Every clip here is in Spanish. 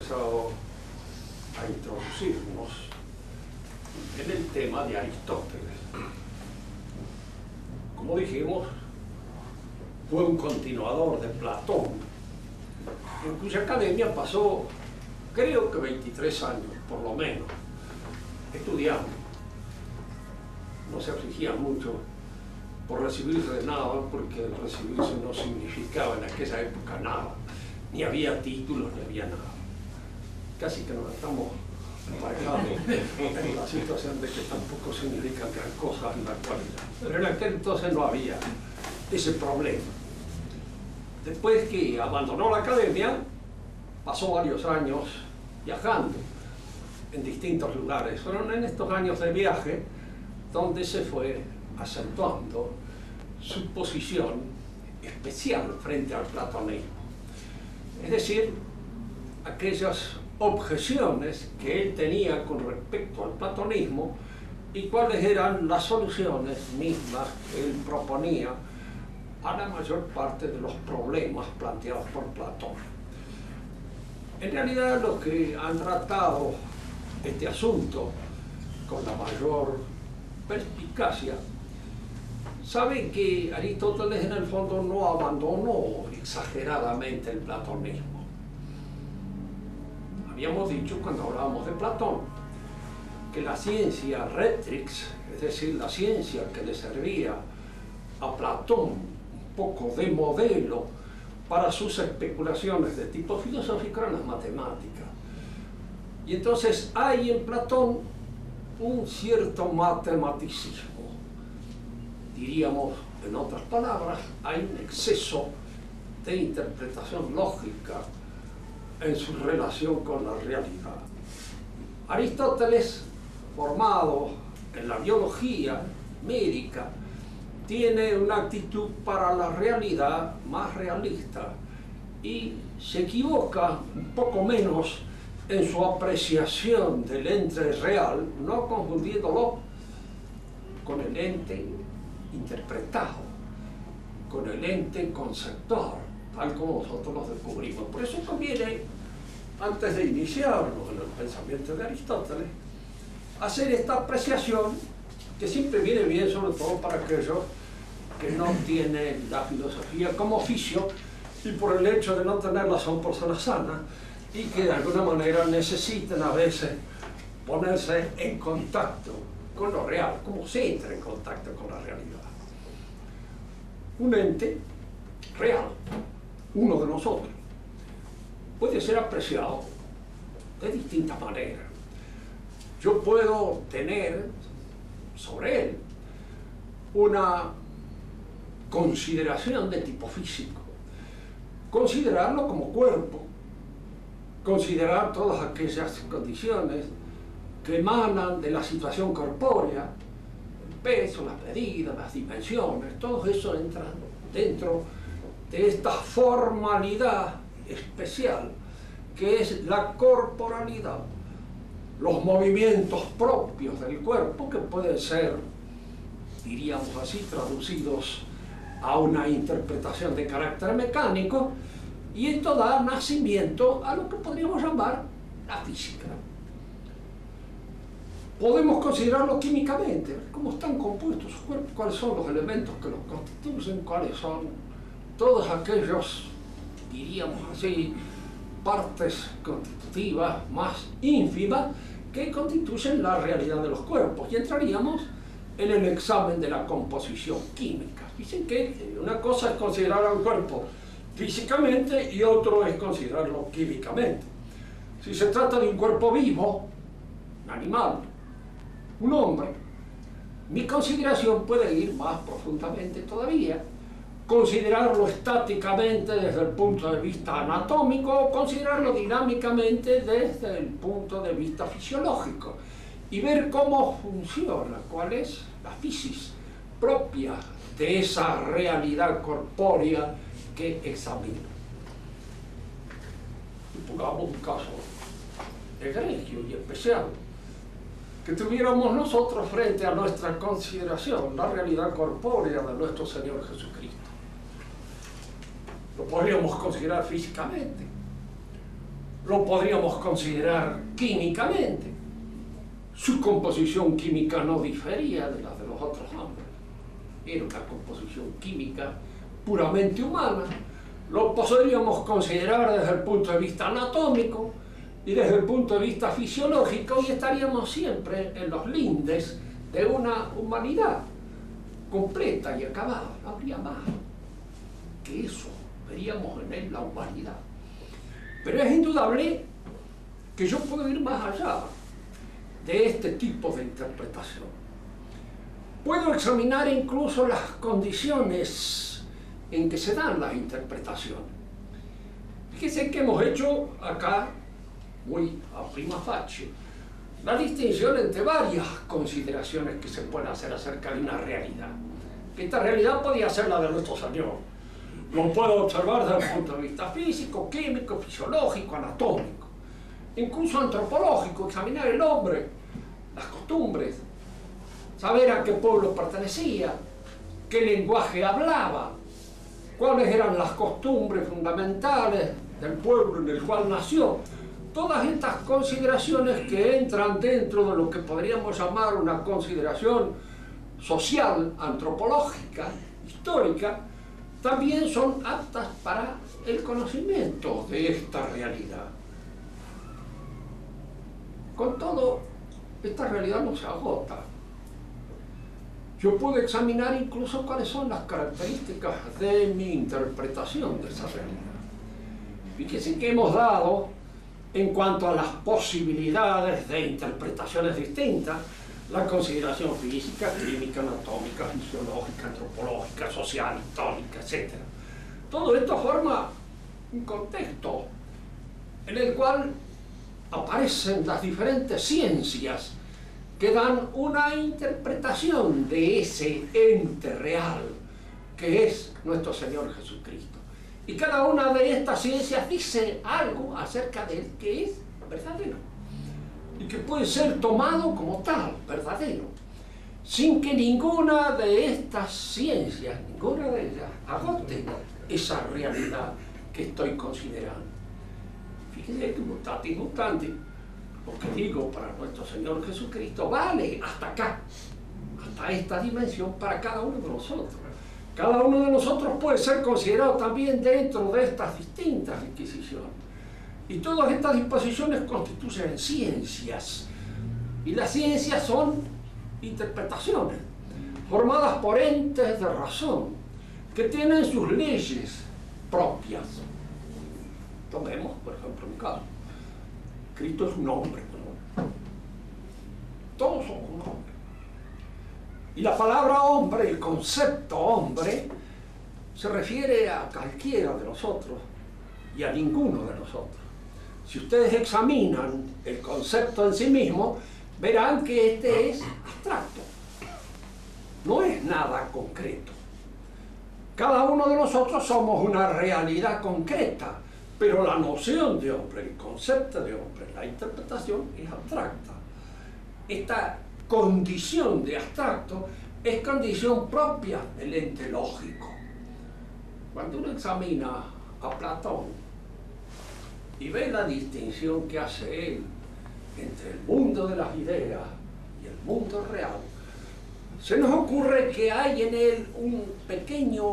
A introducirnos en el tema de Aristóteles. Como dijimos, fue un continuador de Platón, en cuya academia pasó, creo que 23 años, por lo menos, estudiando. No se afligía mucho por recibirse de nada, porque el recibirse no significaba en aquella época nada, ni había títulos, ni había nada. Casi que nos estamos embarcando en la situación de que tampoco significan gran cosa en la actualidad. Pero en aquel entonces no había ese problema. Después que abandonó la academia, pasó varios años viajando en distintos lugares. Fueron en estos años de viaje donde se fue acentuando su posición especial frente al platonismo. Es decir, aquellas objeciones que él tenía con respecto al platonismo y cuáles eran las soluciones mismas que él proponía a la mayor parte de los problemas planteados por Platón. En realidad, los que han tratado este asunto con la mayor perspicacia saben que Aristóteles en el fondo no abandonó exageradamente el platonismo. Habíamos dicho cuando hablábamos de Platón que la ciencia retrix, es decir, la ciencia que le servía a Platón un poco de modelo para sus especulaciones de tipo filosófico, eran las matemáticas. Y entonces hay en Platón un cierto matematicismo. Diríamos, en otras palabras, hay un exceso de interpretación lógica en su relación con la realidad. Aristóteles, formado en la biología médica, tiene una actitud para la realidad más realista y se equivoca un poco menos en su apreciación del ente real, no confundiéndolo con el ente interpretado, con el ente conceptual, tal como nosotros los descubrimos. Por eso conviene, antes de iniciarnos en el pensamiento de Aristóteles, hacer esta apreciación que siempre viene bien, sobre todo para aquellos que no tienen la filosofía como oficio y por el hecho de no tenerla son personas sanas y que de alguna manera necesitan a veces ponerse en contacto con lo real, como se entra en contacto con la realidad. Un ente real, uno de nosotros, puede ser apreciado de distintas maneras. Yo puedo tener sobre él una consideración de tipo físico, considerarlo como cuerpo, considerar todas aquellas condiciones que emanan de la situación corpórea, el peso, las medidas, las dimensiones, todo eso entra dentro de esta formalidad especial que es la corporalidad, los movimientos propios del cuerpo que pueden ser, diríamos así, traducidos a una interpretación de carácter mecánico, y esto da nacimiento a lo que podríamos llamar la física. Podemos considerarlo químicamente, cómo están compuestos sus cuerpos, cuáles son los elementos que los constituyen, cuáles son todos aquellos, diríamos así, partes constitutivas más ínfimas que constituyen la realidad de los cuerpos, y entraríamos en el examen de la composición química. Dicen que una cosa es considerar a un cuerpo físicamente y otro es considerarlo químicamente. Si se trata de un cuerpo vivo, un animal, un hombre, mi consideración puede ir más profundamente todavía, considerarlo estáticamente desde el punto de vista anatómico o considerarlo dinámicamente desde el punto de vista fisiológico y ver cómo funciona, cuál es la fisis propia de esa realidad corpórea que examina. Y pongamos un caso egregio y especial, que tuviéramos nosotros frente a nuestra consideración la realidad corpórea de nuestro Señor Jesucristo. Lo podríamos considerar físicamente. lo podríamos considerar químicamente. Su composición química no difería de la de los otros hombres. Era una composición química puramente humana. Lo podríamos considerar desde el punto de vista anatómico y desde el punto de vista fisiológico, y estaríamos siempre en los lindes de una humanidad completa y acabada. No habría más que eso. Veríamos en él la humanidad. Pero es indudable que yo puedo ir más allá de este tipo de interpretación. Puedo examinar incluso las condiciones en que se dan las interpretaciones. Fíjense que hemos hecho acá, muy a prima facie, la distinción entre varias consideraciones que se pueden hacer acerca de una realidad. Esta realidad podría ser la de nuestro Señor. Lo puedo observar desde el punto de vista físico, químico, fisiológico, anatómico, incluso antropológico, examinar el hombre, las costumbres, saber a qué pueblo pertenecía, qué lenguaje hablaba, cuáles eran las costumbres fundamentales del pueblo en el cual nació. Todas estas consideraciones que entran dentro de lo que podríamos llamar una consideración social, antropológica, histórica, también son aptas para el conocimiento de esta realidad. Con todo, esta realidad no se agota. Yo puedo examinar incluso cuáles son las características de mi interpretación de esa realidad. Fíjense que hemos dado, en cuanto a las posibilidades de interpretaciones distintas, la consideración física, química, anatómica, fisiológica, antropológica, social, histórica, etc. Todo esto forma un contexto en el cual aparecen las diferentes ciencias que dan una interpretación de ese ente real que es nuestro Señor Jesucristo. Y cada una de estas ciencias dice algo acerca de él que es verdadero y que puede ser tomado como tal, verdadero, sin que ninguna de estas ciencias, ninguna de ellas, agote esa realidad que estoy considerando. Fíjense que mutatis mutandis, lo que digo para nuestro Señor Jesucristo vale hasta acá, hasta esta dimensión para cada uno de nosotros. Cada uno de nosotros puede ser considerado también dentro de estas distintas disquisiciones. Y todas estas disposiciones constituyen ciencias. Y las ciencias son interpretaciones, formadas por entes de razón, que tienen sus leyes propias. Tomemos, por ejemplo, un caso. Cristo es un hombre, ¿no? Todos somos un hombre. Y la palabra hombre, el concepto hombre, se refiere a cualquiera de nosotros y a ninguno de nosotros. Si ustedes examinan el concepto en sí mismo, verán que este es abstracto. No es nada concreto. Cada uno de nosotros somos una realidad concreta, pero la noción de hombre, el concepto de hombre, la interpretación es abstracta. Esta condición de abstracto es condición propia del ente lógico. Cuando uno examina a Platón y ve la distinción que hace él entre el mundo de las ideas y el mundo real, se nos ocurre que hay en él un pequeño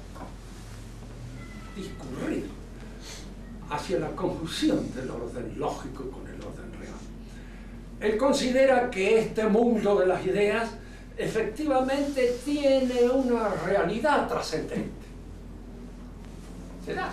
discurrir hacia la confusión del orden lógico con el orden real. Él considera que este mundo de las ideas efectivamente tiene una realidad trascendente. ¿Será?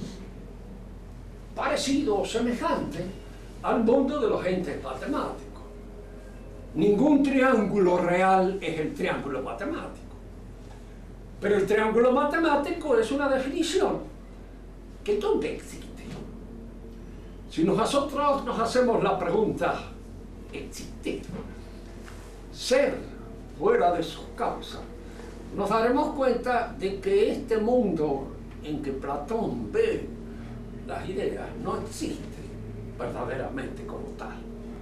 Parecido o semejante al mundo de los entes matemáticos. Ningún triángulo real es el triángulo matemático. Pero el triángulo matemático es una definición que ¿dónde existe? Si nosotros nos hacemos la pregunta, ¿existir? Ser fuera de su causa, nos daremos cuenta de que este mundo en que Platón ve las ideas no existe verdaderamente como tal.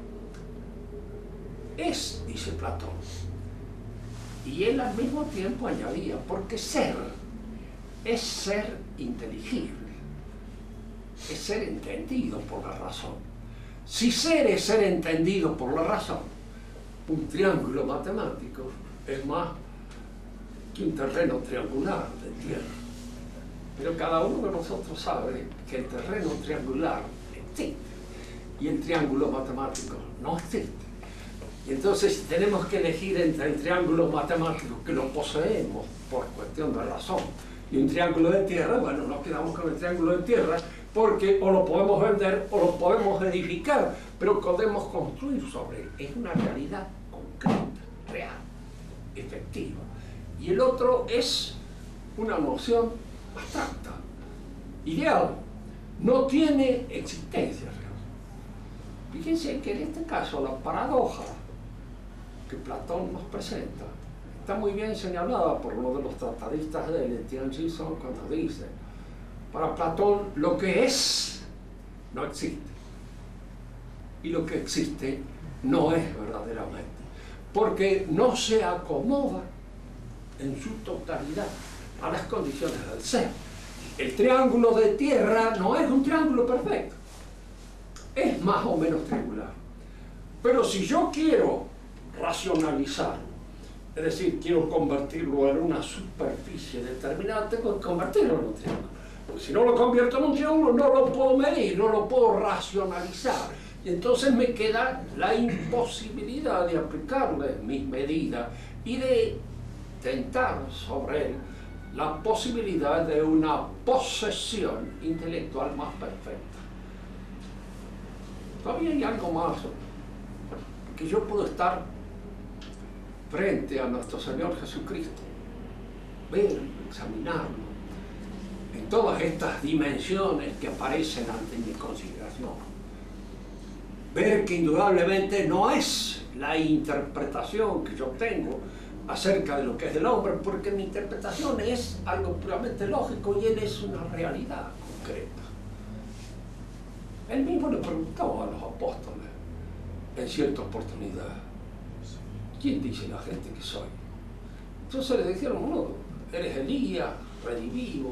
Es, dice Platón, y él al mismo tiempo añadía, porque ser es ser inteligible. es ser entendido por la razón. Si ser es ser entendido por la razón, un triángulo matemático es más que un terreno triangular de tierra. Pero cada uno de nosotros sabe que el terreno triangular existe y el triángulo matemático no existe. Y entonces tenemos que elegir entre el triángulo matemático que lo poseemos por cuestión de razón y un triángulo de tierra. Bueno, nos quedamos con el triángulo de tierra porque o lo podemos vender o lo podemos edificar, pero podemos construir sobre él. Es una realidad concreta, real, efectiva. Y el otro es una noción abstracta, ideal, no tiene existencia real. Fíjense que en este caso la paradoja que Platón nos presenta está muy bien señalada por uno de los tratadistas de él, Etienne Gilson, cuando dice: para Platón lo que es no existe y lo que existe no es verdaderamente, porque no se acomoda en su totalidad a las condiciones del ser. El triángulo de tierra no es un triángulo perfecto, es más o menos triangular, pero si yo quiero racionalizarlo, es decir, quiero convertirlo en una superficie determinada, tengo que convertirlo en un triángulo. Porque si no lo convierto en un triángulo, no lo puedo medir, no lo puedo racionalizar. Y entonces me queda la imposibilidad de aplicarle mis medidas y de tentar sobre él la posibilidad de una posesión intelectual más perfecta. Todavía hay algo más, que yo puedo estar frente a nuestro Señor Jesucristo, verlo, examinarlo, en todas estas dimensiones que aparecen ante mi consideración. Ver que indudablemente no es la interpretación que yo tengo acerca de lo que es el hombre, porque mi interpretación es algo puramente lógico y él es una realidad concreta. Él mismo le preguntó a los apóstoles en cierta oportunidad: ¿quién dice la gente que soy? Entonces le dijeron: no, eres Elías, redivivo,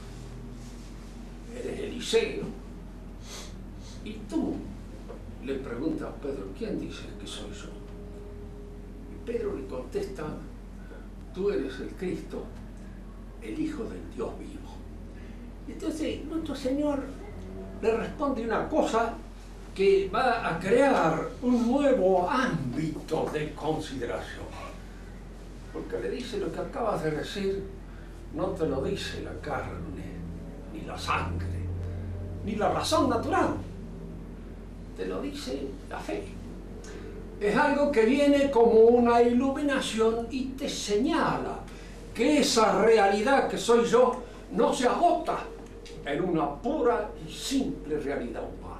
eres Eliseo. Y tú le preguntas a Pedro: ¿quién dices que soy yo? Y Pedro le contesta: tú eres el Cristo, el Hijo del Dios vivo. Y entonces nuestro Señor le responde una cosa que va a crear un nuevo ámbito de consideración. Porque le dice: lo que acabas de decir no te lo dice la carne, ni la sangre, ni la razón natural. Te lo dice la fe. Es algo que viene como una iluminación y te señala que esa realidad que soy yo no se agota en una pura y simple realidad humana.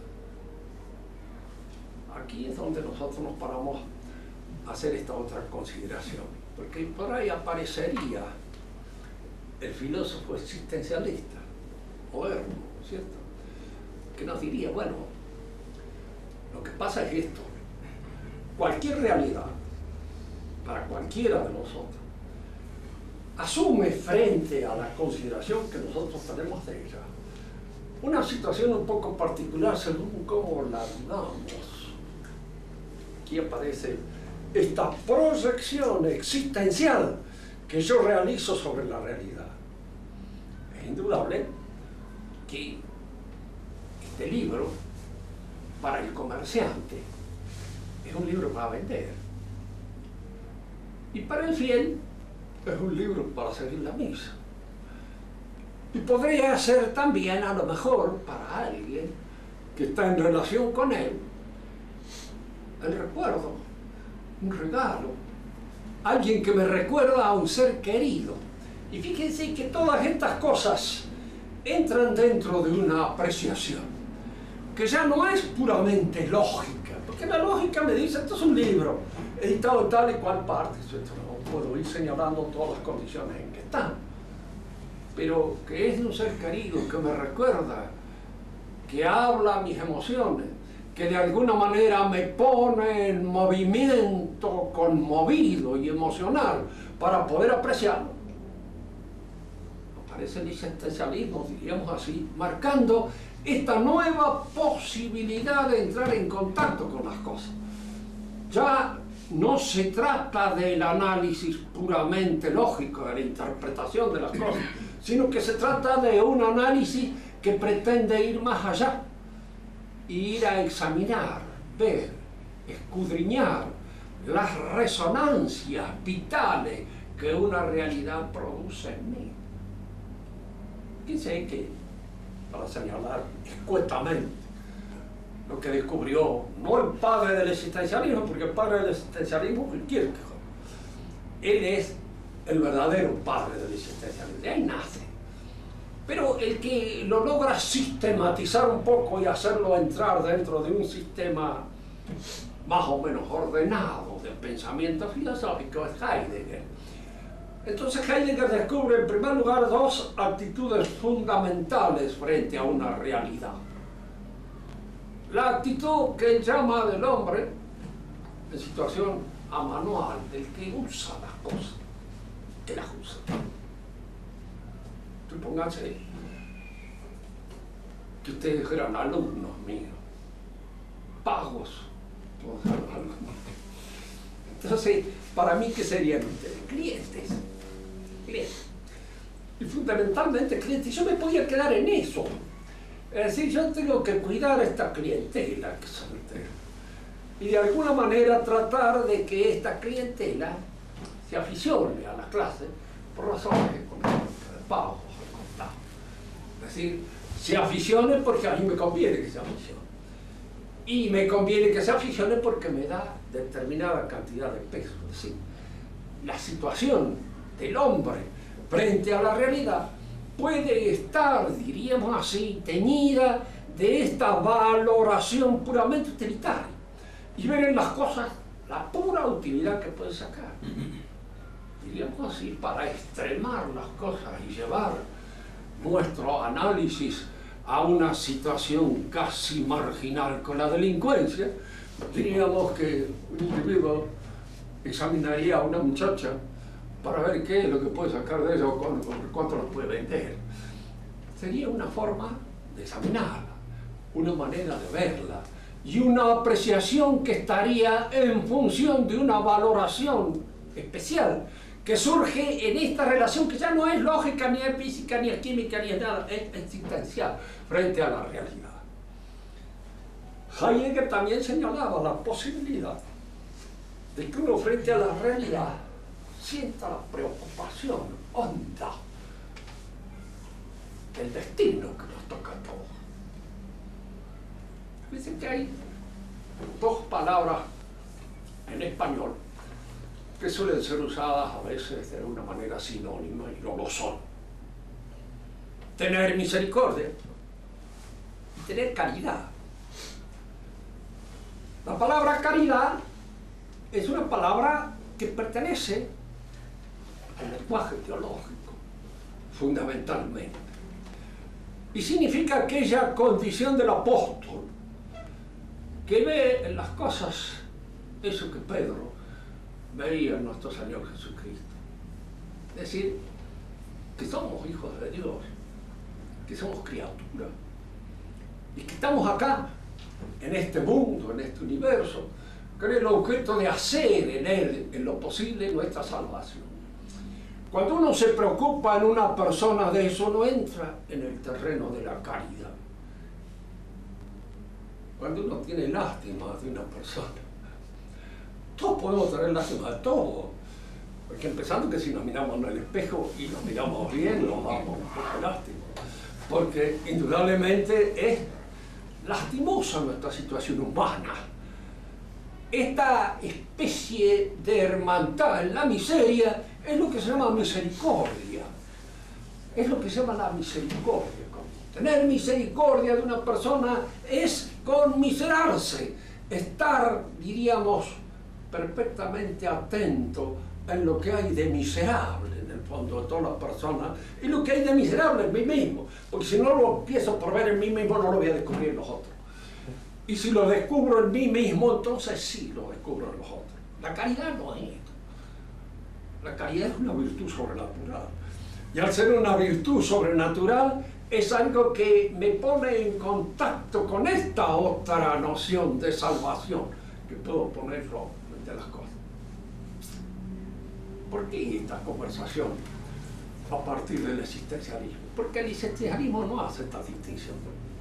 Aquí es donde nosotros nos paramos a hacer esta otra consideración, porque por ahí aparecería el filósofo existencialista moderno, ¿cierto?, que nos diría: bueno, lo que pasa es esto: cualquier realidad, para cualquiera de nosotros, asume frente a la consideración que nosotros tenemos de ella una situación un poco particular según cómo la dudamos. Aquí aparece esta proyección existencial que yo realizo sobre la realidad. Es indudable que este libro, para el comerciante, es un libro para vender, y para el fiel es un libro para seguir la misa. Y podría ser también, a lo mejor, para alguien que está en relación con él, el recuerdo, un regalo, alguien que me recuerda a un ser querido. Y fíjense que todas estas cosas entran dentro de una apreciación que ya no es puramente lógica, porque la lógica me dice: esto es un libro editado en tal y cual parte, esto no puedo ir señalando todas las condiciones en que están, pero que es de un ser querido que me recuerda, que habla a mis emociones, que de alguna manera me pone en movimiento conmovido y emocional para poder apreciarlo. Aparece el existencialismo, diríamos así, marcando esta nueva posibilidad de entrar en contacto con las cosas. Ya no se trata del análisis puramente lógico, de la interpretación de las cosas, sino que se trata de un análisis que pretende ir más allá, ir a examinar, ver, escudriñar las resonancias vitales que una realidad produce en mí. Quise que, para señalar escuetamente lo que descubrió, no el padre del existencialismo, porque el padre del existencialismo es Kierkegaard. Él es el verdadero padre del existencialismo, de ahí nace. Pero el que lo logra sistematizar un poco y hacerlo entrar dentro de un sistema más o menos ordenado de pensamiento filosófico es Heidegger. Entonces Heidegger descubre en primer lugar dos actitudes fundamentales frente a una realidad. La actitud que él llama del hombre en situación amanual, del que usa las cosas, que las usa. Supónganse que ustedes eran alumnos míos, pagos por ser alumnos. Entonces, para mí, ¿qué serían ustedes? Clientes. Y fundamentalmente clientes. Yo me podía quedar en eso. Es decir, yo tengo que cuidar a esta clientela que son ustedes. Y de alguna manera tratar de que esta clientela se aficione a las clases por razones económicas, de pago. Es decir, se aficione porque a mí me conviene que se aficione. Y me conviene que se aficione porque me da determinada cantidad de peso. Es decir, la situación del hombre frente a la realidad puede estar, diríamos así, teñida de esta valoración puramente utilitaria y ver en las cosas la pura utilidad que puede sacar. Diríamos así, para extremar las cosas y llevar nuestro análisis a una situación casi marginal con la delincuencia, diríamos que un individuo examinaría a una muchacha para ver qué es lo que puede sacar de ella o cuánto lo puede vender. Sería una forma de examinarla, una manera de verla y una apreciación que estaría en función de una valoración especial que surge en esta relación que ya no es lógica, ni es física, ni es química, ni es nada, es existencial frente a la realidad. Heidegger también señalaba la posibilidad de que uno frente a la realidad sienta la preocupación honda del destino que nos toca a todos. Dicen que hay dos palabras en español que suelen ser usadas a veces de una manera sinónima y no lo son. Tener misericordia y tener caridad. La palabra caridad es una palabra que pertenece al lenguaje teológico, fundamentalmente. Y significa aquella condición del apóstol que ve en las cosas eso que Pedro veía en nuestro Señor Jesucristo. Es decir, que somos hijos de Dios, que somos criaturas, y que estamos acá, en este mundo, en este universo, con el objeto de hacer en él, en lo posible, nuestra salvación. Cuando uno se preocupa en una persona de eso, no entra en el terreno de la caridad. Cuando uno tiene lástima de una persona, todos podemos tener lástima de todo, porque empezando que si nos miramos en el espejo y nos miramos bien, nos damos un poco de lástima, porque indudablemente es lastimosa nuestra situación humana. Esta especie de hermandad en la miseria es lo que se llama misericordia. Es lo que se llama la misericordia. Tener misericordia de una persona es conmiserarse, estar, diríamos, perfectamente atento en lo que hay de miserable en el fondo de todas las personas y lo que hay de miserable en mí mismo, porque si no lo empiezo por ver en mí mismo no lo voy a descubrir en los otros. Y si lo descubro en mí mismo, entonces sí lo descubro en los otros. La caridad no es esto. La caridad es una virtud sobrenatural. Y al ser una virtud sobrenatural, es algo que me pone en contacto con esta otra noción de salvación, que puedo ponerlo entre las cosas. ¿Por qué esta conversación a partir del existencialismo? Porque el existencialismo no hace esta distinción.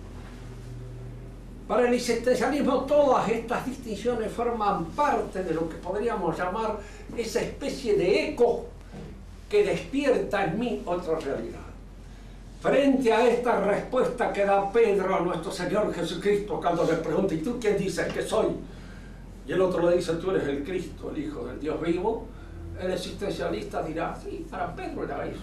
Para el existencialismo todas estas distinciones forman parte de lo que podríamos llamar esa especie de eco que despierta en mí otra realidad. Frente a esta respuesta que da Pedro a nuestro Señor Jesucristo cuando le pregunta, ¿y tú quién dices que soy? Y el otro le dice, tú eres el Cristo, el Hijo del Dios vivo. El existencialista dirá, sí, para Pedro era eso.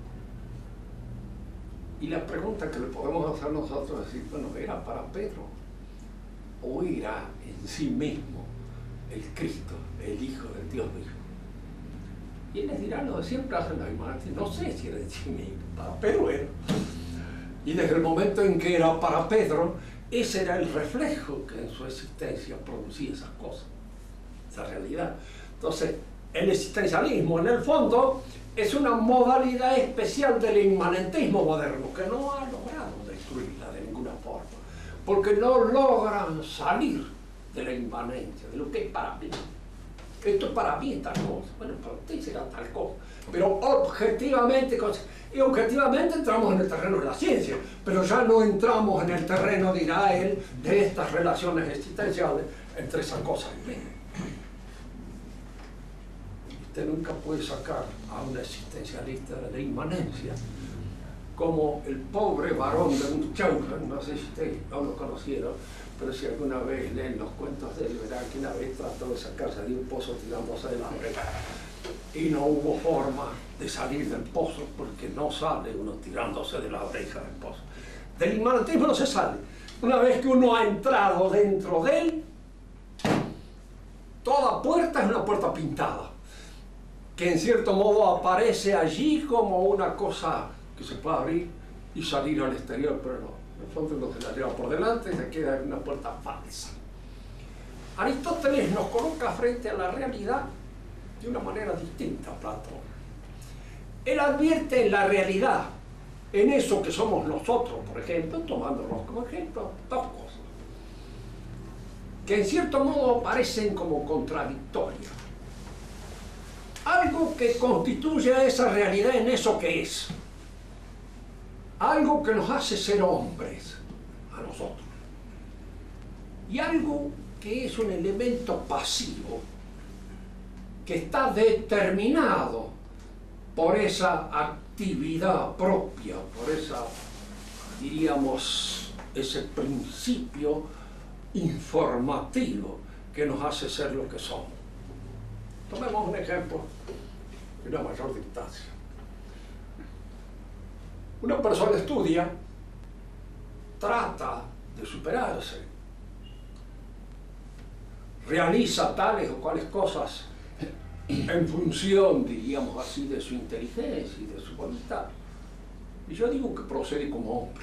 Y la pregunta que le podemos hacer nosotros es decir, bueno, ¿era para Pedro? ¿O era en sí mismo el Cristo, el Hijo del Dios vivo? Y él les dirá, lo de siempre hacen la misma. No sé si era en sí mismo, para Pedro era. Y desde el momento en que era para Pedro, ese era el reflejo que en su existencia producía esas cosas, esa realidad. Entonces, el existencialismo, en el fondo, es una modalidad especial del inmanentismo moderno que no ha logrado destruirla de ninguna forma, porque no logran salir de la inmanencia, de lo que es para mí. Esto para mí es tal cosa, bueno, para usted será tal cosa, pero objetivamente entramos en el terreno de la ciencia, pero ya no entramos en el terreno, dirá él, de estas relaciones existenciales entre esas cosas y mí. Usted nunca puede sacar a un existencialista de la inmanencia, como el pobre varón de Munchausen, no sé si ustedes no lo conocieron, pero si alguna vez leen los cuentos de él, verán que una vez trató de sacarse de un pozo tirándose de la oreja y no hubo forma de salir del pozo porque no sale uno tirándose de la oreja del pozo. Del inmanentismo no se sale. Una vez que uno ha entrado dentro de él, toda puerta es una puerta pintada, que en cierto modo aparece allí como una cosa que se puede abrir y salir al exterior, pero no. En el fondo uno se la lleva por delante y se queda en una puerta falsa. Aristóteles nos coloca frente a la realidad de una manera distinta a Platón. Él advierte en la realidad, en eso que somos nosotros, por ejemplo, tomándonos como ejemplo, dos cosas, que en cierto modo parecen como contradictorias. Algo que constituye a esa realidad en eso que es. Algo que nos hace ser hombres a nosotros. Y algo que es un elemento pasivo, que está determinado por esa actividad propia, por esa, diríamos, ese principio informativo que nos hace ser lo que somos. Tomemos un ejemplo de una mayor distancia. Una persona estudia, trata de superarse, realiza tales o cuales cosas en función, diríamos así, de su inteligencia y de su voluntad. Y yo digo que procede como hombre.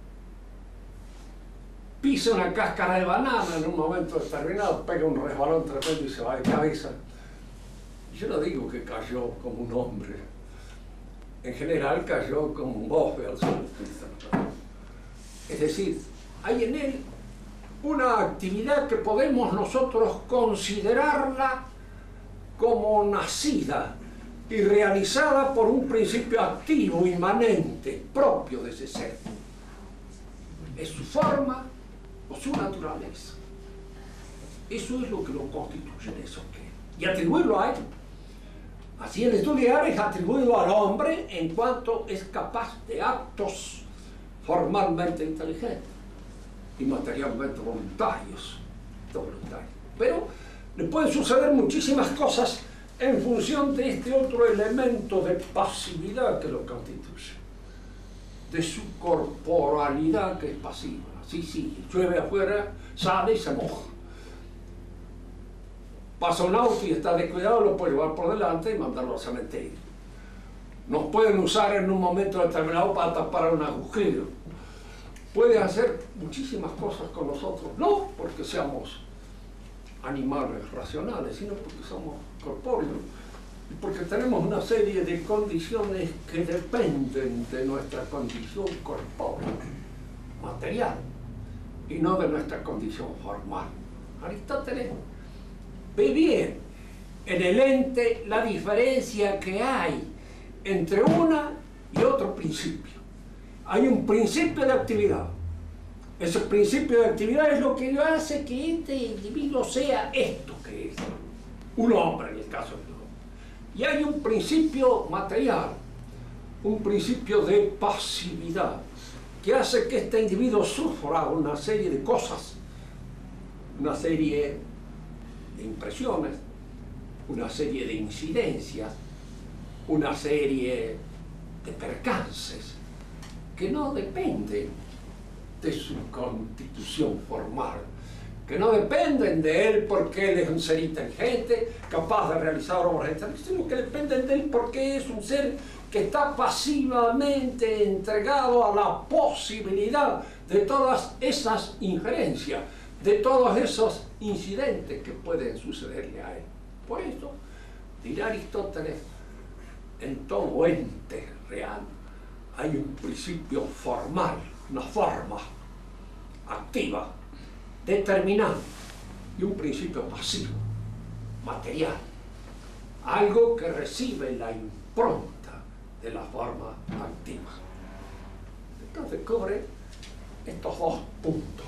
Pisa una cáscara de banana en un momento determinado, pega un resbalón tremendo y se va de cabeza. Y yo no digo que cayó como un hombre. En general cayó como un bofe al suelo. Es decir, hay en él una actividad que podemos nosotros considerarla como nacida y realizada por un principio activo, inmanente, propio de ese ser. Es su forma o su naturaleza. Eso es lo que lo constituye en eso que. Y atribuirlo a él. Así el estudiar es atribuido al hombre en cuanto es capaz de actos formalmente inteligentes y materialmente voluntarios. Pero le pueden suceder muchísimas cosas en función de este otro elemento de pasividad que lo constituye, de su corporalidad que es pasiva. Sí, llueve afuera, sale y se moja. Pasa un auto y está descuidado, lo puede llevar por delante y mandarlo al cementerio. Nos pueden usar en un momento determinado para tapar un agujero. Puede hacer muchísimas cosas con nosotros, no porque seamos animales racionales, sino porque somos corpóreos porque tenemos una serie de condiciones que dependen de nuestra condición corpórea, material, y no de nuestra condición formal. Aristóteles ve bien en el ente la diferencia que hay entre una y otro principio. Hay un principio de actividad. Ese principio de actividad es lo que hace que este individuo sea esto que es, un hombre en el caso de Dios. Y hay un principio material, un principio de pasividad, que hace que este individuo sufra una serie de cosas, una serie de impresiones, una serie de incidencias, una serie de percances que no dependen de su constitución formal, que no dependen de él porque él es un ser inteligente, capaz de realizar obras inteligentes, sino que dependen de él porque es un ser que está pasivamente entregado a la posibilidad de todas esas injerencias, de todos esos incidentes que pueden sucederle a él. Por eso, dirá Aristóteles, en todo ente real hay un principio formal, una forma activa, determinante, y un principio pasivo, material, algo que recibe la impronta de la forma activa. Entonces cubre estos dos puntos.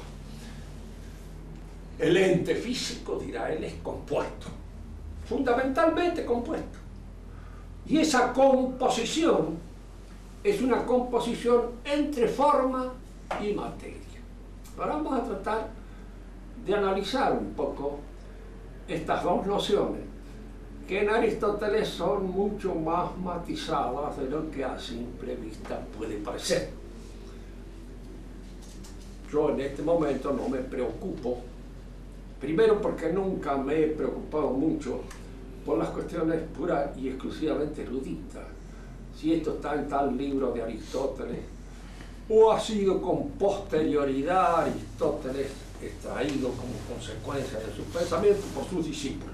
El ente físico, dirá él, es compuesto, fundamentalmente compuesto. Y esa composición es una composición entre forma y materia. Ahora vamos a tratar de analizar un poco estas dos nociones, que en Aristóteles son mucho más matizadas de lo que a simple vista puede parecer. Yo en este momento no me preocupo, primero porque nunca me he preocupado mucho por las cuestiones puras y exclusivamente eruditas, si esto está en tal libro de Aristóteles, o ha sido con posterioridad Aristóteles extraído como consecuencia de sus pensamientos por sus discípulos.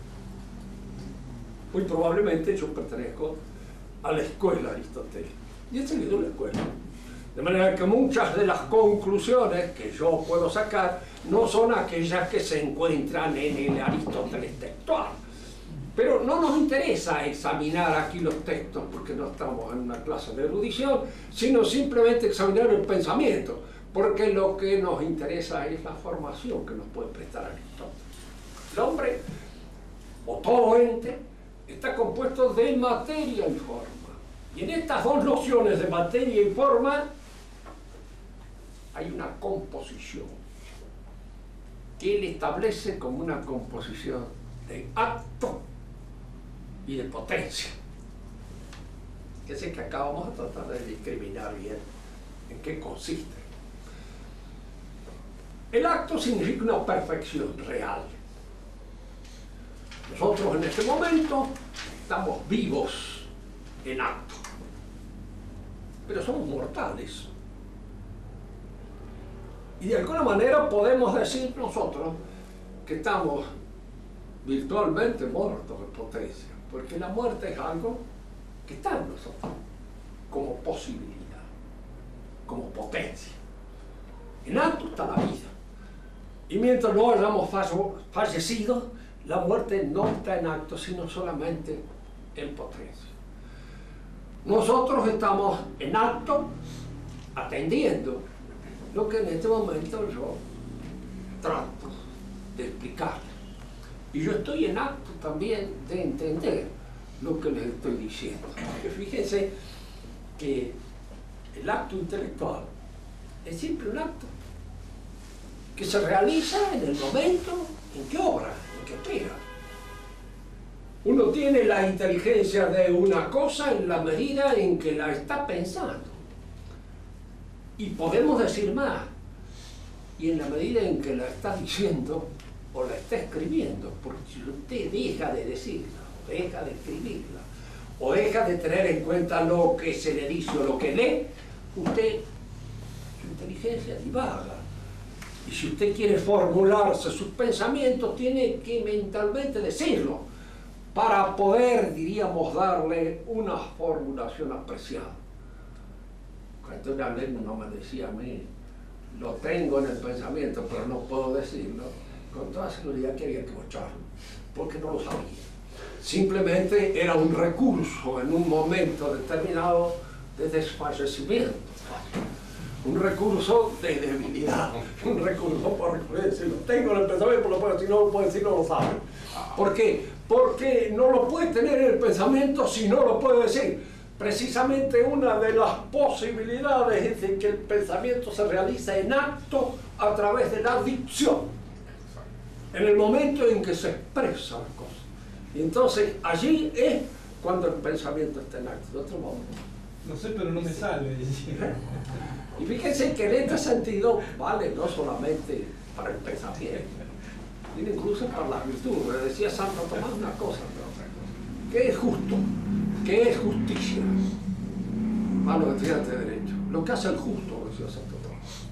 Muy probablemente yo pertenezco a la escuela aristotélica, y he seguido la escuela. De manera que muchas de las conclusiones que yo puedo sacar no son aquellas que se encuentran en el Aristóteles textual. Pero no nos interesa examinar aquí los textos porque no estamos en una clase de erudición, sino simplemente examinar el pensamiento, porque lo que nos interesa es la formación que nos puede prestar Aristóteles. El hombre, o todo ente, está compuesto de materia y forma. Y en estas dos nociones de materia y forma hay una composición que él establece como una composición de acto y de potencia, que es el que acá vamos a tratar de discriminar bien en qué consiste. El acto significa una perfección real. Nosotros en este momento estamos vivos en acto, pero somos mortales. Y de alguna manera podemos decir nosotros que estamos virtualmente muertos en potencia, porque la muerte es algo que está en nosotros, como posibilidad, como potencia. En acto está la vida. Y mientras no hayamos fallecido, la muerte no está en acto, sino solamente en potencia. Nosotros estamos en acto atendiendo lo que en este momento yo trato de explicarles. Y yo estoy en acto también de entender lo que les estoy diciendo. Porque fíjense que el acto intelectual es siempre un acto que se realiza en el momento en que obra, en que opera. Uno tiene la inteligencia de una cosa en la medida en que la está pensando. Y podemos decir más, y en la medida en que la está diciendo o la está escribiendo, porque si usted deja de decirla, o deja de escribirla, o deja de tener en cuenta lo que se le dice o lo que lee, usted, su inteligencia divaga. Y si usted quiere formularse sus pensamientos, tiene que mentalmente decirlo, para poder, diríamos, darle una formulación apreciada. Cuando una alumno me decía a mí, lo tengo en el pensamiento, pero no puedo decirlo, con toda seguridad que había que bocharlo, porque no lo sabía. Simplemente era un recurso en un momento determinado de desfallecimiento, un recurso de debilidad, un recurso por si lo tengo en el pensamiento, si no lo puedo decir, no lo sabe. ¿Por qué? Porque no lo puede tener en el pensamiento si no lo puede decir. Precisamente una de las posibilidades es de que el pensamiento se realiza en acto a través de la dicción, en el momento en que se expresa la cosa. Y entonces allí es cuando el pensamiento está en acto. De otro modo, no sé, pero no me sale. Y fíjense que en este sentido vale no solamente para el pensamiento, sino incluso para las virtudes. Le decía Santo Tomás una cosa, ¿qué es justo? ¿Qué es justicia? A los estudiantes de Derecho. Lo que hace el justo, decía Santo Tomás.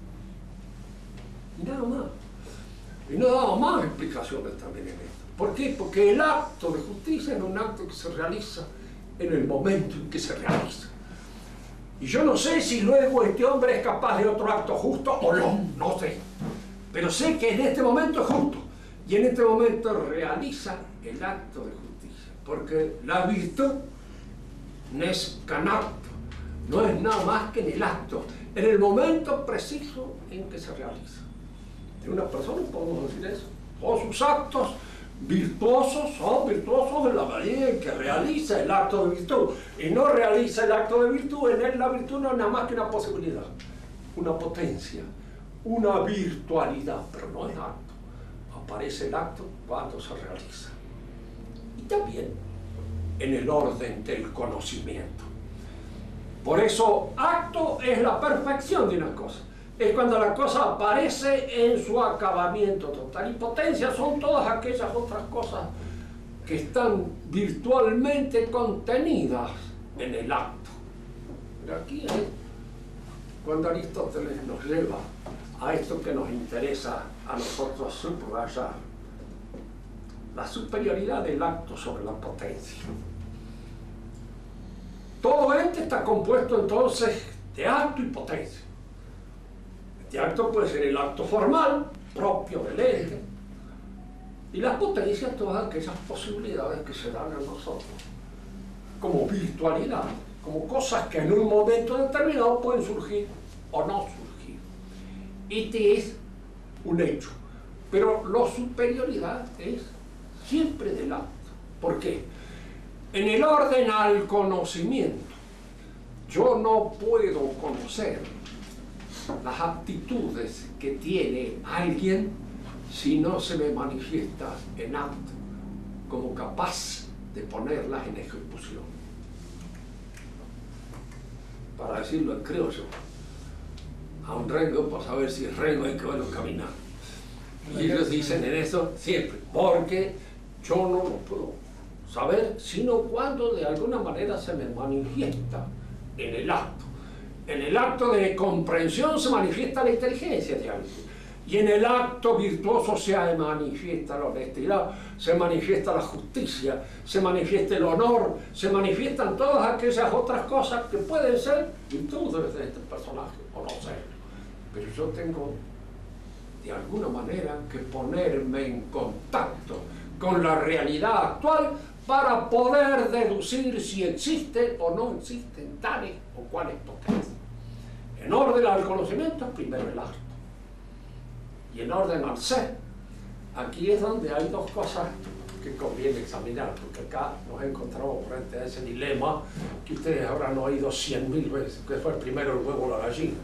Y nada más. Y no daba más explicaciones también en esto. ¿Por qué? Porque el acto de justicia es un acto que se realiza en el momento en que se realiza. Y yo no sé si luego este hombre es capaz de otro acto justo o no, no sé. Pero sé que en este momento es justo. Y en este momento realiza el acto de justicia. Porque la virtud no es canacto, no es nada más que en el acto, en el momento preciso en que se realiza. De una persona podemos decir eso. Todos sus actos virtuosos son virtuosos en la medida en que realiza el acto de virtud. Y no realiza el acto de virtud, en él la virtud no es nada más que una posibilidad, una potencia, una virtualidad, pero no es acto. Aparece el acto cuando se realiza. Y también en el orden del conocimiento. Por eso, acto es la perfección de una cosa. Es cuando la cosa aparece en su acabamiento total. Y potencia son todas aquellas otras cosas que están virtualmente contenidas en el acto. Pero aquí es cuando Aristóteles nos lleva a esto que nos interesa a nosotros subrayar, la superioridad del acto sobre la potencia. Todo está compuesto entonces de acto y potencia. Este acto puede ser el acto formal, propio del ente, y las potencias todas aquellas posibilidades que se dan a nosotros, como virtualidad, como cosas que en un momento determinado pueden surgir o no surgir. Este es un hecho, pero la superioridad es siempre del acto. ¿Por qué? En el orden al conocimiento, yo no puedo conocer las aptitudes que tiene alguien si no se me manifiesta en acto como capaz de ponerlas en ejecución. Para decirlo en criollo, a un rengo, para saber si es rengo hay que verlo caminar. Y ellos dicen en eso siempre, porque yo no lo puedo saber, sino cuando de alguna manera se me manifiesta en el acto. En el acto de comprensión se manifiesta la inteligencia de alguien. Y en el acto virtuoso se manifiesta la honestidad, se manifiesta la justicia, se manifiesta el honor, se manifiestan todas aquellas otras cosas que pueden ser virtudes de este personaje, o no ser. Pero yo tengo de alguna manera que ponerme en contacto con la realidad actual para poder deducir si existen o no existen tales o cuales potencias. En orden al conocimiento, primero el acto. Y en orden al ser, aquí es donde hay dos cosas que conviene examinar, porque acá nos encontramos frente a ese dilema que ustedes habrán oído 100.000 veces, que fue primero el huevo o la gallina.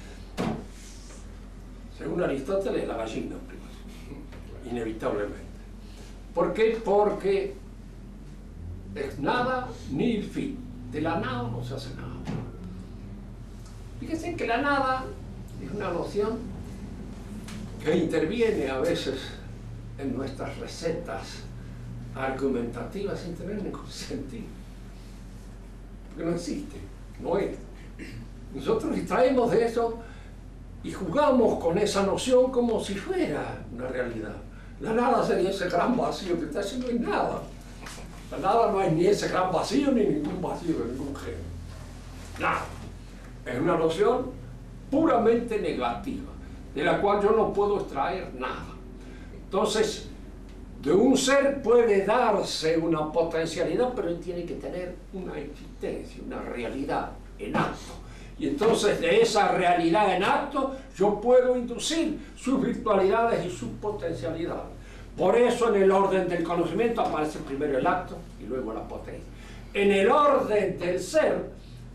Según Aristóteles, la gallina primero, inevitablemente. ¿Por qué? Porque es nada ni el fin. De la nada no se hace nada. Fíjense que la nada es una noción que interviene a veces en nuestras recetas argumentativas sin tener ningún sentido. Porque no existe, no es. Nosotros distraemos de eso y jugamos con esa noción como si fuera una realidad. La nada sería ese gran vacío que está haciendo y nada. Nada, no hay ni ese gran vacío ni ningún vacío de ningún género. Nada. Es una noción puramente negativa, de la cual yo no puedo extraer nada. Entonces, de un ser puede darse una potencialidad, pero él tiene que tener una existencia, una realidad en acto. Y entonces de esa realidad en acto yo puedo inducir sus virtualidades y sus potencialidades. Por eso en el orden del conocimiento aparece primero el acto y luego la potencia. En el orden del ser,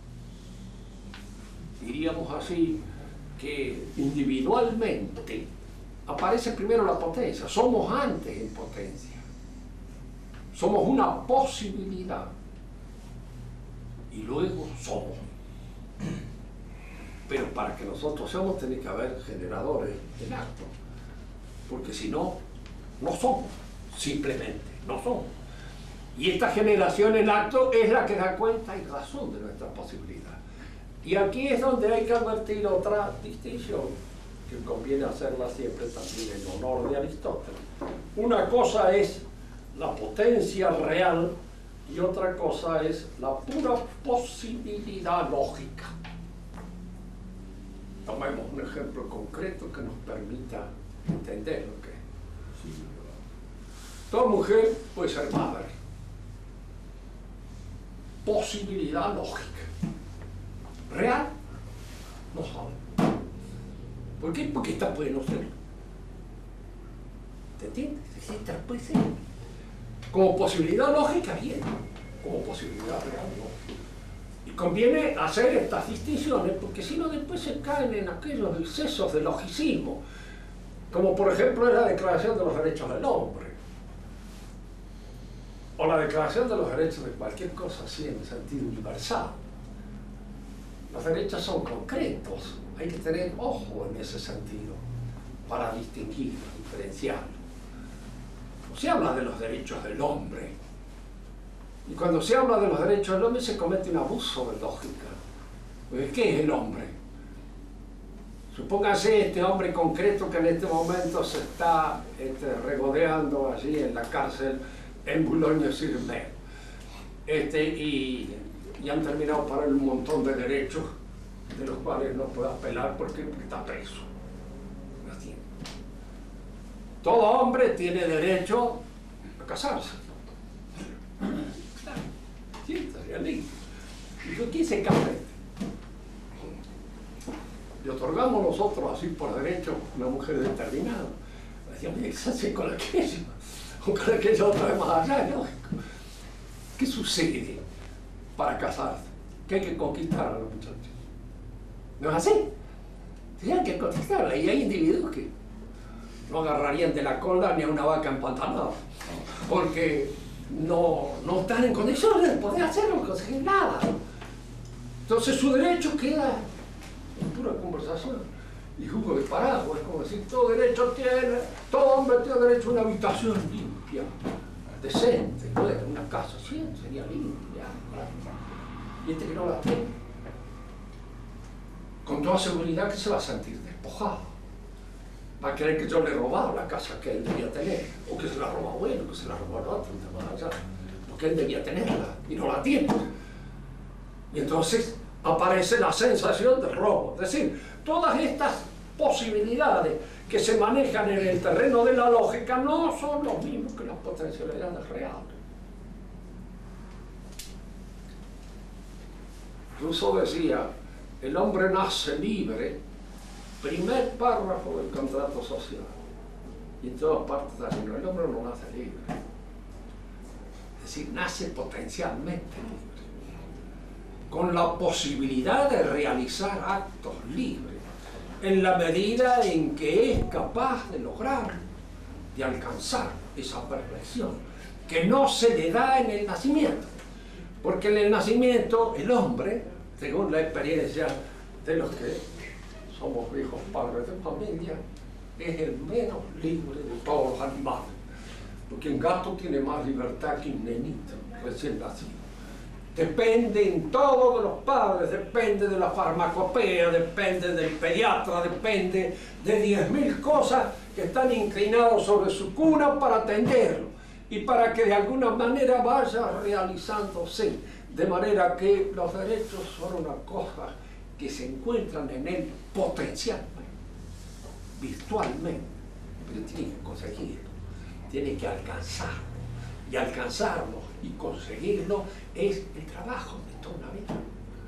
diríamos así, que individualmente aparece primero la potencia. Somos antes en potencia. Somos una posibilidad. Y luego somos. Pero para que nosotros seamos, tiene que haber generadores en acto. Porque si no, no somos. Simplemente no somos. Y esta generación en acto es la que da cuenta y razón de nuestra posibilidad. Y aquí es donde hay que advertir otra distinción, que conviene hacerla siempre también en honor de Aristóteles. Una cosa es la potencia real y otra cosa es la pura posibilidad lógica. Tomemos un ejemplo concreto que nos permita entender lo que es. Toda mujer puede ser madre. Posibilidad lógica. Real, no sabe. ¿Por qué? Porque esta puede no ser. ¿Te entiendes? Esta puede ser. Como posibilidad lógica, bien. Como posibilidad real, no. Y conviene hacer estas distinciones, porque si no después se caen en aquellos excesos de logicismo, como por ejemplo es la Declaración de los Derechos del Hombre, o la Declaración de los Derechos de cualquier cosa así en sentido universal. Los derechos son concretos, hay que tener ojo en ese sentido para distinguirlos, diferenciarlos. No se habla de los derechos del hombre, y cuando se habla de los derechos del hombre se comete un abuso de lógica. Porque ¿qué es el hombre? Supóngase este hombre concreto que en este momento se está regodeando allí en la cárcel en Boulogne-sur-Mer, y han terminado para él un montón de derechos de los cuales no puede apelar porque está preso. Así. Todo hombre tiene derecho a casarse. Claro, sí, sería lindo. ¿Y quién se casa? Le otorgamos nosotros así por derecho una mujer determinada. Decíamos, casarse con aquella, o con aquella otra vez más allá, es lógico. ¿Qué sucede para casarse? Que hay que conquistar a los muchachos. ¿No es así? Tienen que conquistarla, y hay individuos que no agarrarían de la cola ni a una vaca empantanada, porque no están en condiciones de poder hacerlo, conseguir nada. Entonces su derecho queda en pura conversación y jugo de paraguas. Es como decir, todo hombre tiene derecho a una habitación limpia, decente, ¿no? Una casa así sería limpia, y este que no la tiene, con toda seguridad que se va a sentir despojado. Va a creer que yo le he robado la casa que él debía tener, o que se la robó bueno, que se la robó al otro, porque él debía tenerla y no la tiene. Y entonces aparece la sensación de robo. Es decir, todas estas posibilidades que se manejan en el terreno de la lógica no son lo mismo que las potencialidades reales. Rousseau decía, el hombre nace libre, primer párrafo del contrato social, y en todas partes del libro, el hombre no nace libre, es decir, nace potencialmente libre, con la posibilidad de realizar actos libres, en la medida en que es capaz de lograr, de alcanzar esa perfección, que no se le da en el nacimiento, porque en el nacimiento el hombre, según la experiencia de los que somos viejos padres de familia, es el menos libre de todos los animales, porque un gato tiene más libertad que un nenito recién nacido. Depende en todo de los padres, depende de la farmacopea, depende del pediatra, depende de 10.000 cosas que están inclinados sobre su cuna para atenderlo. y para que de alguna manera vaya realizándose, de manera que los derechos son una cosa que se encuentran en él potencialmente, virtualmente, pero tiene que conseguirlo, tiene que alcanzarlo, y alcanzarlo y conseguirlo es el trabajo de toda una vida.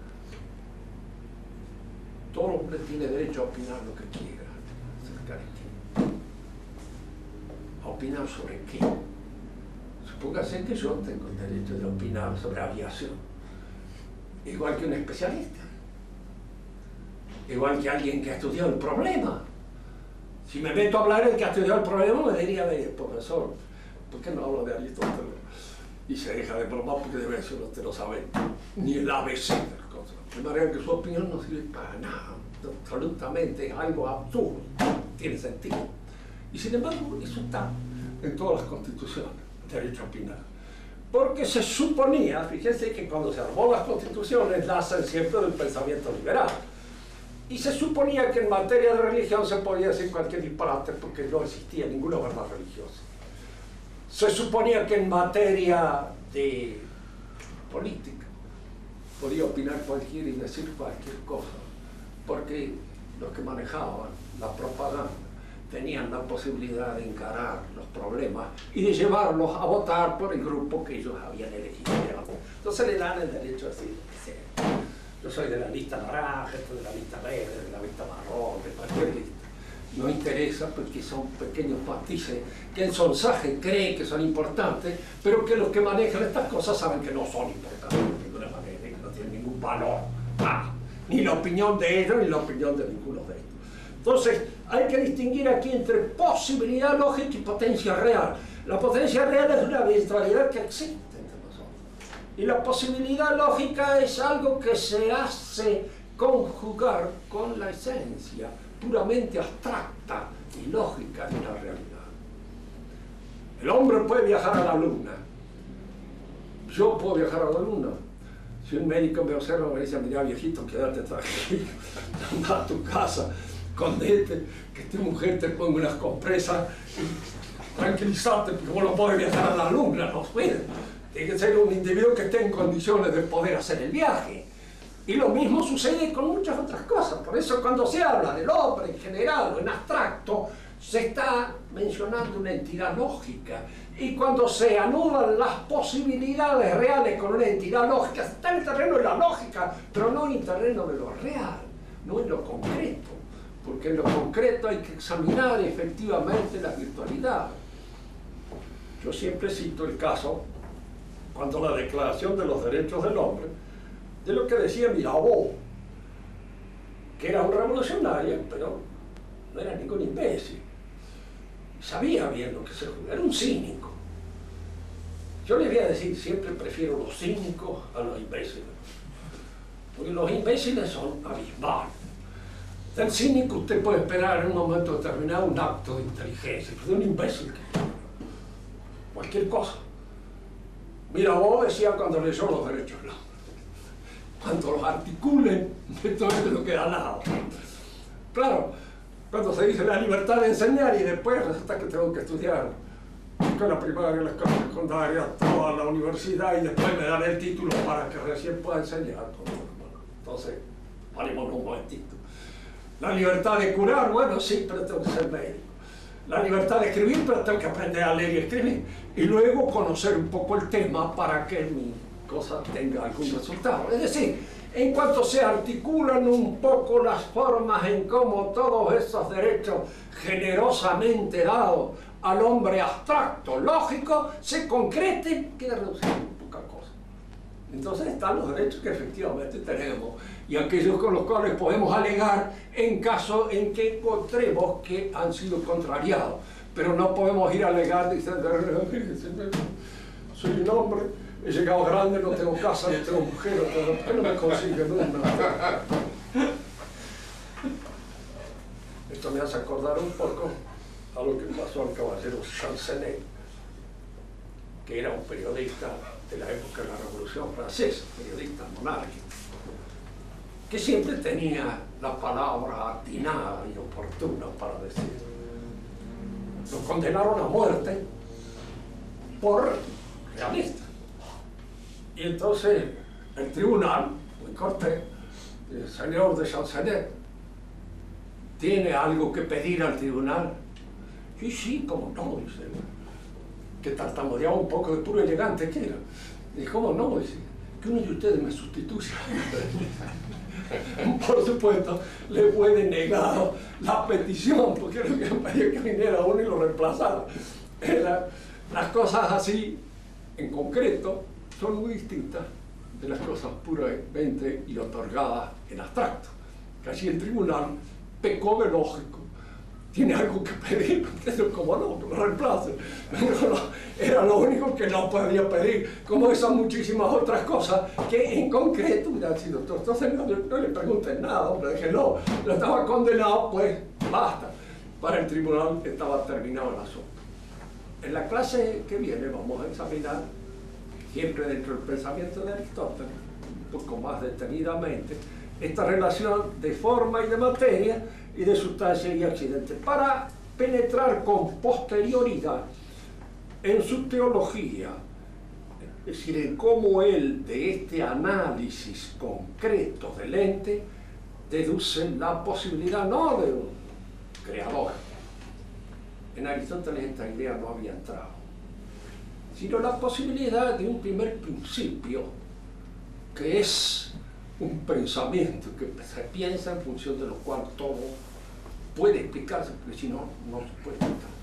Todo hombre tiene derecho a opinar lo que quiera acerca de ti. ¿A opinar sobre qué? Supóngase que yo tengo el derecho de opinar sobre aviación, igual que un especialista, igual que alguien que ha estudiado el problema. Si me meto a hablar del que ha estudiado el problema, me diría, profesor, ¿por qué no hablo de Aristóteles? Y se deja de bromar porque debe ser, no te lo saben, ni el ABC de las cosas. De manera que su opinión no sirve para nada, absolutamente, es algo absurdo, tiene sentido. Y sin embargo, eso está en todas las constituciones, derecho a opinar. Porque se suponía, fíjense que cuando se armó las constituciones, nacen siempre del pensamiento liberal. Y se suponía que en materia de religión se podía decir cualquier disparate porque no existía ninguna verdad religiosa. Se suponía que en materia de política podía opinar cualquiera y decir cualquier cosa, porque los que manejaban la propaganda tenían la posibilidad de encarar los problemas y de llevarlos a votar por el grupo que ellos habían elegido. Entonces le dan el derecho a decir lo que sea. Yo soy de la lista naranja, esto de la lista verde, de la lista marrón, de cualquier lista. No interesa porque son pequeños matices que el sonsaje cree que son importantes, pero que los que manejan estas cosas saben que no son importantes de ninguna manera y que no tienen ningún valor. Ni la opinión de ellos ni la opinión de ninguno de ellos. Entonces, hay que distinguir aquí entre posibilidad lógica y potencia real. La potencia real es una virtualidad que existe entre nosotros. Y la posibilidad lógica es algo que se hace conjugar con la esencia puramente abstracta y lógica de la realidad. El hombre puede viajar a la luna. Yo puedo viajar a la luna. Si un médico me observa, me dice, mira viejito, quédate tranquilo, anda a tu casa, escondete, que tu mujer te ponga unas compresas, tranquilízate, porque vos no podés viajar a la luna, no puedes. Tiene que ser un individuo que esté en condiciones de poder hacer el viaje. Y lo mismo sucede con muchas otras cosas. Por eso cuando se habla del hombre en general o en abstracto, se está mencionando una entidad lógica. Y cuando se anulan las posibilidades reales con una entidad lógica, se está en el terreno de la lógica, pero no en el terreno de lo real, no en lo concreto. Porque en lo concreto hay que examinar efectivamente la virtualidad. Yo siempre cito el caso, cuando la Declaración de los Derechos del Hombre, de lo que decía Mirabeau, que era un revolucionario, pero no era ningún imbécil. Sabía bien lo que se jugaba, era un cínico. Yo le voy a decir, siempre prefiero los cínicos a los imbéciles, porque los imbéciles son abismales. Del cínico usted puede esperar en un momento determinado un acto de inteligencia, pero de un imbécil, cualquier cosa. Mirabeau decía cuando leyó los derechos del hombre, cuando los articulen, entonces no queda nada. Claro, cuando se dice la libertad de enseñar y después resulta que tengo que estudiar escuela primaria, la escuela secundaria, toda la universidad y después me dan el título para que recién pueda enseñar. Entonces, parémonos un momentito. La libertad de curar, bueno, sí, pero tengo que ser médico. La libertad de escribir, pero tengo que aprender a leer y escribir. Y luego conocer un poco el tema para que mi cosa tenga algún resultado. Es decir, en cuanto se articulan un poco las formas en cómo todos esos derechos generosamente dados al hombre abstracto, lógico, se concreten, queda reducido en poca cosa. Entonces están los derechos que efectivamente tenemos y aquellos con los cuales podemos alegar en caso en que encontremos que han sido contrariados. Pero no podemos ir a alegar diciendo, soy un hombre, he llegado grande, no tengo casa, no tengo mujer, ¿por qué no me consiguen una? Esto me hace acordar un poco a lo que pasó al caballero Chancenet, que era un periodista de la época de la Revolución Francesa, periodista monárquico, que siempre tenía la palabra atinada y oportuna para decir. Lo condenaron a muerte por realista. Y entonces el tribunal, muy cortés, el señor de Chancelet, ¿tiene algo que pedir al tribunal? Y sí, cómo no, dice, que tartamudeaba un poco de puro elegante que era. Y cómo no, dice, que uno de ustedes me sustituya. Por supuesto, le fue denegado la petición, porque lo que pedía que viniera uno y lo reemplazara. Las cosas así, en concreto, son muy distintas de las cosas puramente y otorgadas en abstracto. Casi el tribunal pecó de lógico. Tiene algo que pedir, como no, que lo reemplace. Era lo único que no podía pedir, como esas muchísimas otras cosas que en concreto hubieran sido. Entonces no le pregunten nada, hombre, dije no, lo estaba condenado, pues basta. Para el tribunal estaba terminado el asunto. En la clase que viene vamos a examinar, siempre dentro del pensamiento de Aristóteles, un poco más detenidamente, esta relación de forma y de materia y de sustancia y accidente, para penetrar con posterioridad en su teología, es decir, en cómo él de este análisis concreto del ente deduce la posibilidad no de un creador. En Aristóteles esta idea no había entrado, sino la posibilidad de un primer principio que es un pensamiento que se piensa en función de lo cual todo puede explicarse, porque si no, no se puede explicar.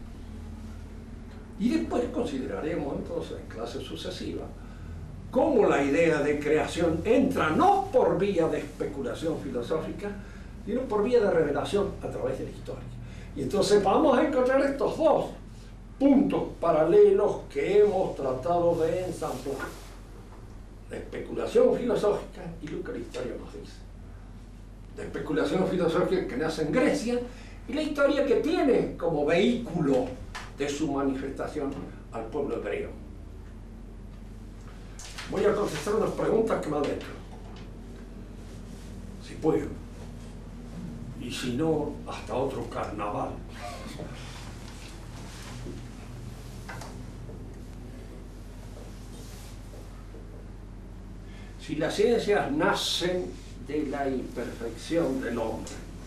Y después consideraremos entonces en clases sucesivas cómo la idea de creación entra no por vía de especulación filosófica, sino por vía de revelación a través de la historia. Y entonces vamos a encontrar estos dos puntos paralelos que hemos tratado de ensamblar: la especulación filosófica y lo que la historia nos dice. La especulación filosófica que nace en Grecia y la historia que tiene como vehículo de su manifestación al pueblo hebreo. Voy a contestar unas preguntas que me han hecho, si puedo, y si no, hasta otro carnaval. Si las ciencias nacen de la imperfección del hombre,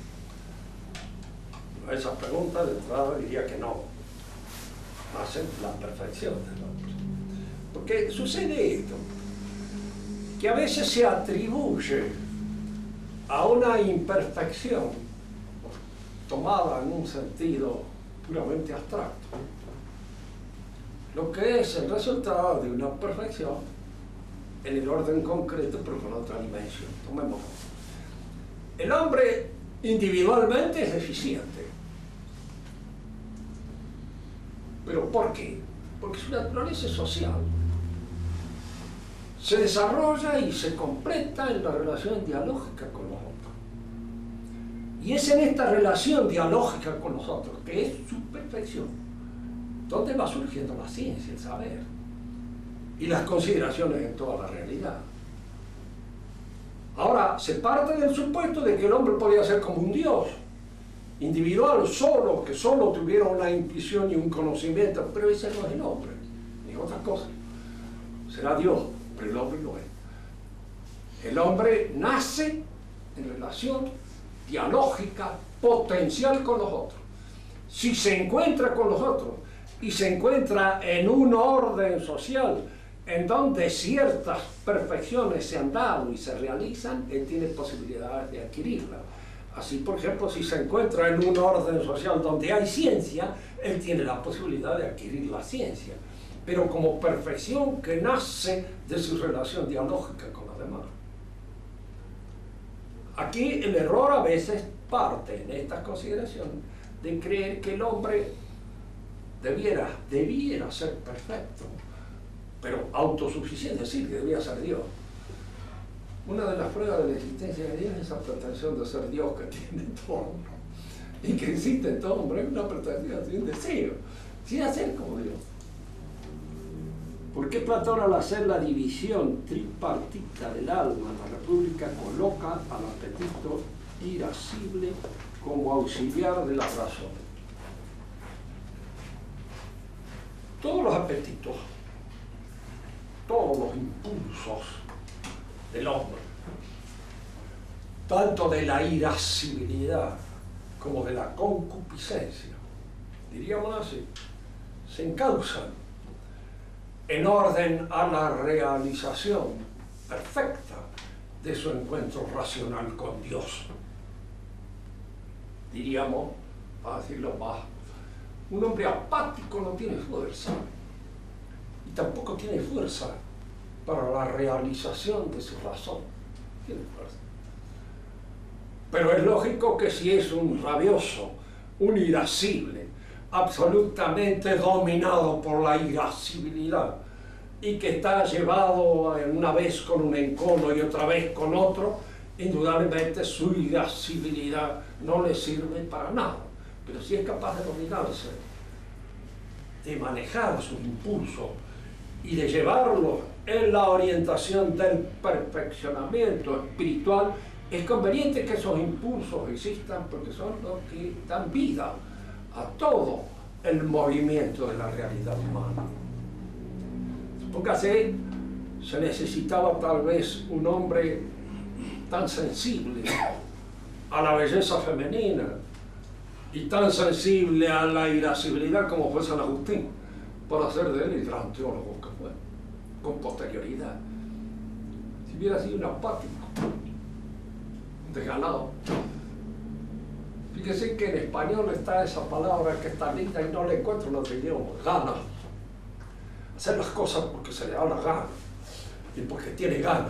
a esa pregunta de entrada diría que no, nacen de la perfección del hombre. Porque sucede esto, que a veces se atribuye a una imperfección tomada en un sentido puramente abstracto lo que es el resultado de una perfección en el orden concreto, pero con otra dimensión. Tomemos. El hombre individualmente es eficiente. ¿Pero por qué? Porque su naturaleza es social. Se desarrolla y se completa en la relación dialógica con los otros. Y es en esta relación dialógica con los otros, que es su perfección, donde va surgiendo la ciencia, el saber y las consideraciones en toda la realidad. Ahora, se parte del supuesto de que el hombre podía ser como un Dios, individual, solo, que solo tuviera una intuición y un conocimiento, pero ese no es el hombre, ni otra cosa. Será Dios, pero el hombre no es. El hombre nace en relación dialógica, potencial con los otros. Si se encuentra con los otros y se encuentra en un orden social en donde ciertas perfecciones se han dado y se realizan, él tiene posibilidades de adquirirlas. Así, por ejemplo, si se encuentra en un orden social donde hay ciencia, él tiene la posibilidad de adquirir la ciencia, pero como perfección que nace de su relación dialógica con los demás. Aquí el error a veces parte en esta consideración de creer que el hombre debiera ser perfecto, pero autosuficiente, es decir, que debía ser Dios. Una de las pruebas de la existencia de Dios es esa pretensión de ser Dios que tiene todo, y que existe en todo hombre, es una pretensión, un deseo, sin hacer como Dios. ¿Por qué Platón, al hacer la división tripartita del alma en la República, coloca al apetito irascible como auxiliar de la razón? todos los apetitos, todos los impulsos del hombre, tanto de la irascibilidad como de la concupiscencia, diríamos así, se encausan en orden a la realización perfecta de su encuentro racional con Dios. Diríamos, para decirlo más, un hombre apático no tiene fuerza, y tampoco tiene fuerza para la realización de su razón. Tiene fuerza. Pero es lógico que si es un rabioso, un irascible, absolutamente dominado por la irascibilidad, y que está llevado una vez con un encono y otra vez con otro, indudablemente su irascibilidad no le sirve para nada. Pero si es capaz de dominarse, de manejar sus impulsos y de llevarlos en la orientación del perfeccionamiento espiritual, es conveniente que esos impulsos existan porque son los que dan vida a todo el movimiento de la realidad humana. Póngase, se necesitaba tal vez un hombre tan sensible a la belleza femenina y tan sensible a la irascibilidad como fue San Agustín, para hacer de él el gran teólogo que fue, con posterioridad. Si hubiera sido un apático, desganado. Fíjese que en español está esa palabra que está linda y no le encuentro en otro idioma, ganas. Hacer las cosas porque se le da la gana y porque tiene ganas.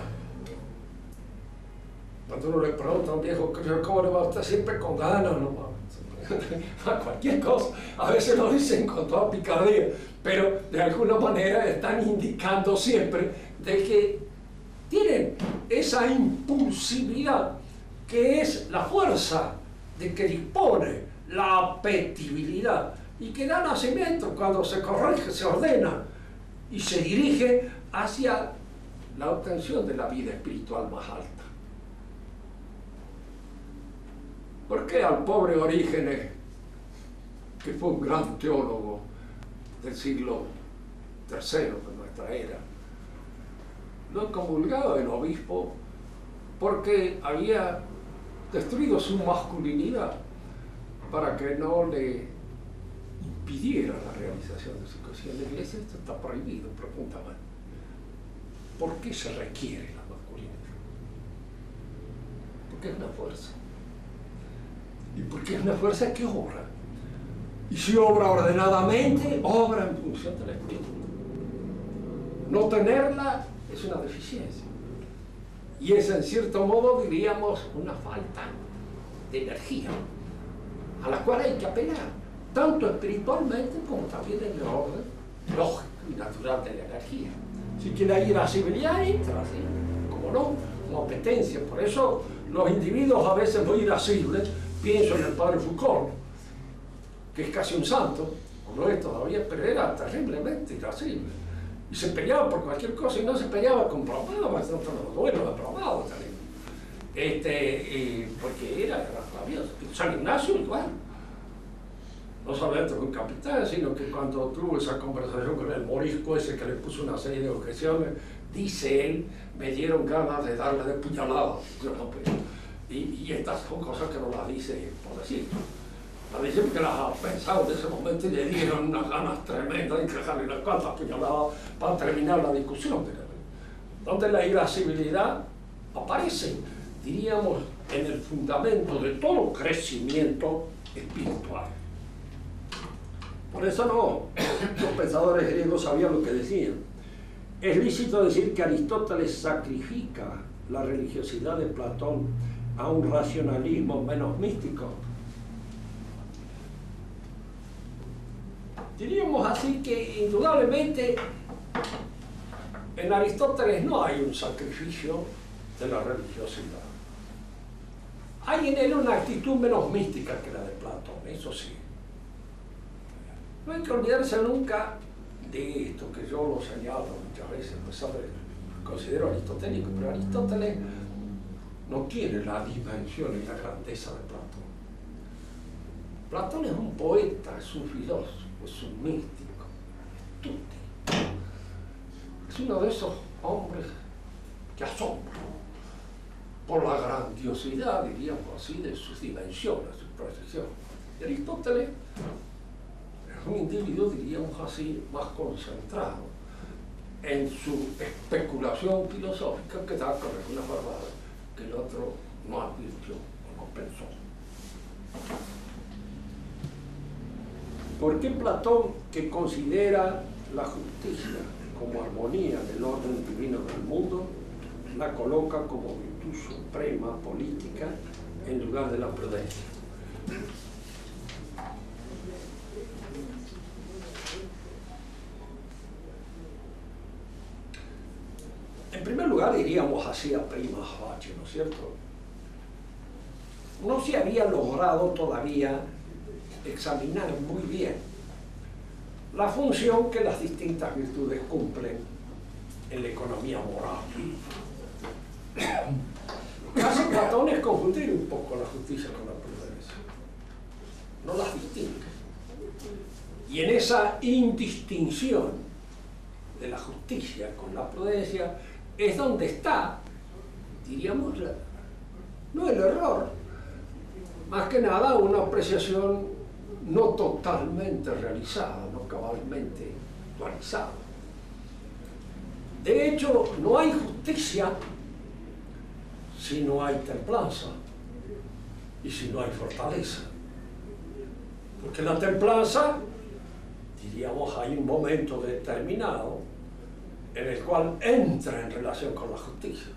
Cuando uno le pregunta a un viejo, ¿cómo le va a usted? Siempre con ganas nomás. A cualquier cosa, a veces lo dicen con toda picardía, pero de alguna manera están indicando siempre de que tienen esa impulsividad que es la fuerza de que dispone la apetibilidad y que da nacimiento cuando se corrige, se ordena y se dirige hacia la obtención de la vida espiritual más alta. ¿Por qué al pobre Orígenes, que fue un gran teólogo del siglo III de nuestra era, lo comulgaba el obispo porque había destruido su masculinidad para que no le impidiera la realización de su cosilla? En la iglesia esto está prohibido, preguntaban. ¿Por qué se requiere la masculinidad? Porque es una fuerza. Y porque es una fuerza que obra. Y si obra ordenadamente, obra en función del espíritu. No tenerla es una deficiencia. Y es en cierto modo, diríamos, una falta de energía, a la cual hay que apelar, tanto espiritualmente como también en el orden lógico y natural de la energía. Si que la irascibilidad entra así, como no, como apetencia. Por eso los individuos a veces muy irascibles, pienso en el padre Foucault, que es casi un santo, o no es todavía, pero era terriblemente irascible. Y se peleaba por cualquier cosa y no se peleaba con bromadas, bueno, de bromadas también. Porque era rabioso. San Ignacio igual. No solamente con capitán, sino que cuando tuvo esa conversación con el morisco ese que le puso una serie de objeciones, dice él, me dieron ganas de darle de puñalada. Y estas son cosas que no las dice por decir. Las dice porque las ha pensado en ese momento y le dieron unas ganas tremendas de dejarle unas cuantas puñaladas para terminar la discusión. Donde la irascibilidad aparece, diríamos, en el fundamento de todo crecimiento espiritual. Por eso los pensadores griegos sabían lo que decían. Es lícito decir que Aristóteles sacrifica la religiosidad de Platón a un racionalismo menos místico. Diríamos así que indudablemente en Aristóteles no hay un sacrificio de la religiosidad. Hay en él una actitud menos mística que la de Platón, eso sí. No hay que olvidarse nunca de esto, que yo lo señalo muchas veces, lo considero aristotélico, pero Aristóteles no tiene la dimensión y la grandeza de Platón. Platón es un poeta, es un filósofo, es un místico, virtuti. Es uno de esos hombres que asombran por la grandiosidad, diríamos así, de sus dimensiones, sus proyecciones. Y Aristóteles es un individuo, diríamos así, más concentrado en su especulación filosófica que da con algunas verdades que el otro no advirtió o no pensó. ¿Por qué Platón, que considera la justicia como armonía del orden divino del mundo, la coloca como virtud suprema política en lugar de la prudencia? En primer lugar, diríamos así a prima facie, ¿no es cierto? No se había logrado todavía examinar muy bien la función que las distintas virtudes cumplen en la economía moral. Lo que hace Platón es confundir un poco la justicia con la prudencia. No las distingue. Y en esa indistinción de la justicia con la prudencia es donde está, diríamos, no el error, más que nada una apreciación no totalmente realizada, no cabalmente actualizada. De hecho, no hay justicia si no hay templanza y si no hay fortaleza. Porque la templanza, diríamos, hay un momento determinado en el cual entra en relación con la justicia.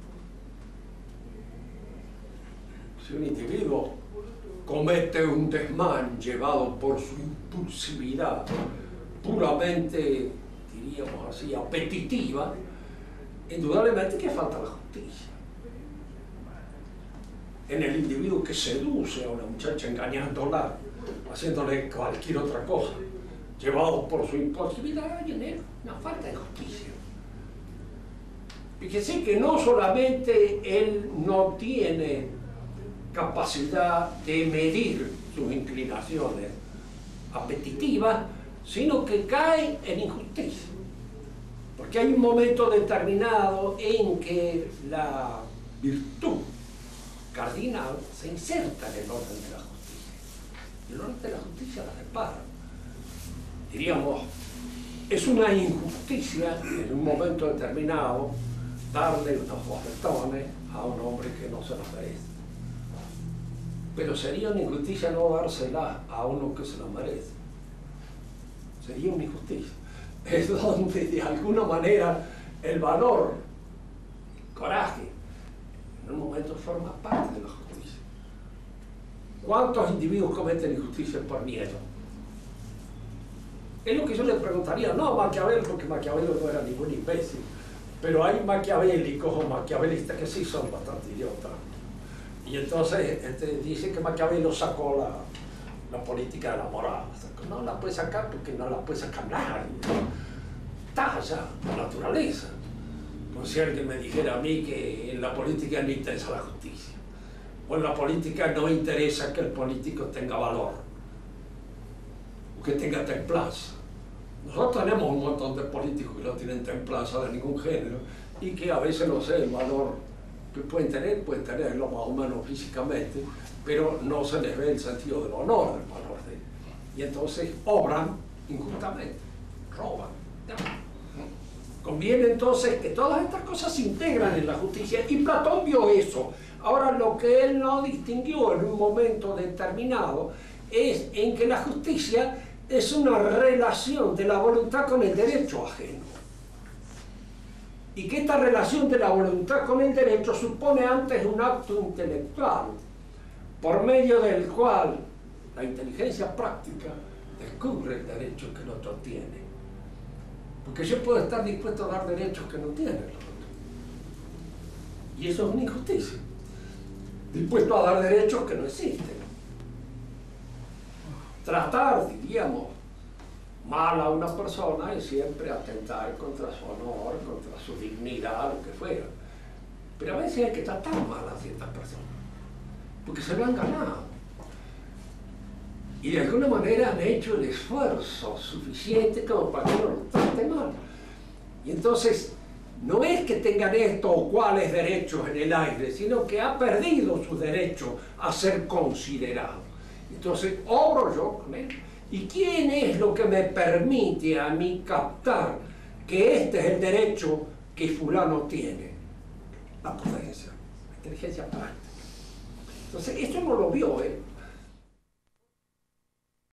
Si un individuo comete un desmán llevado por su impulsividad puramente, diríamos así, apetitiva, indudablemente que falta la justicia. En el individuo que seduce a una muchacha engañándola, haciéndole cualquier otra cosa, llevado por su impulsividad, hay en él una falta de justicia. Fíjese que no solamente él no tiene capacidad de medir sus inclinaciones apetitivas, sino que cae en injusticia. Porque hay un momento determinado en que la virtud cardinal se inserta en el orden de la justicia. Y el orden de la justicia la repara. Diríamos, es una injusticia en un momento determinado darle unos bofetones a un hombre que no se los merece. Pero sería una injusticia no dársela a uno que se lo merece. Sería una injusticia. Es donde de alguna manera el valor, el coraje, en un momento forma parte de la justicia. ¿Cuántos individuos cometen injusticias por miedo? Es lo que yo le preguntaría, no a Maquiavelo, porque Maquiavelo no era ningún imbécil, pero hay maquiavélicos o maquiavelistas que sí son bastante idiotas. Y entonces dice que Maquiavelo sacó la política de la moral. No la puede sacar porque no la puede sacar nadie. Está allá, la naturaleza. Como si alguien me dijera a mí que en la política no interesa la justicia. O en la política no interesa que el político tenga valor. O que tenga templanza. Nosotros tenemos un montón de políticos que no tienen templanza de ningún género y que a veces no sé el valor que pueden tenerlo más o menos físicamente, pero no se les ve el sentido del honor, del valor de él. Y entonces obran injustamente, roban. Conviene entonces que todas estas cosas se integran en la justicia, y Platón vio eso. Ahora, lo que él no distinguió en un momento determinado es en que la justicia es una relación de la voluntad con el derecho ajeno. Y que esta relación de la voluntad con el derecho supone antes un acto intelectual, por medio del cual la inteligencia práctica descubre el derecho que el otro tiene. Porque yo puedo estar dispuesto a dar derechos que no tiene el otro. Y eso es una injusticia. Dispuesto a dar derechos que no existen. Tratar, diríamos, mal a una persona es siempre atentar contra su honor, contra su dignidad, lo que fuera. Pero a veces hay que tratar mal a ciertas personas, porque se lo han ganado. y de alguna manera han hecho el esfuerzo suficiente como para que no lo trate mal. Y entonces, no es que tengan estos o cuales derechos en el aire, sino que ha perdido su derecho a ser considerado. Entonces, obro yo con él. ¿Y quién es lo que me permite a mí captar que este es el derecho que fulano tiene? La prudencia, la inteligencia práctica. Entonces, esto no lo vio él.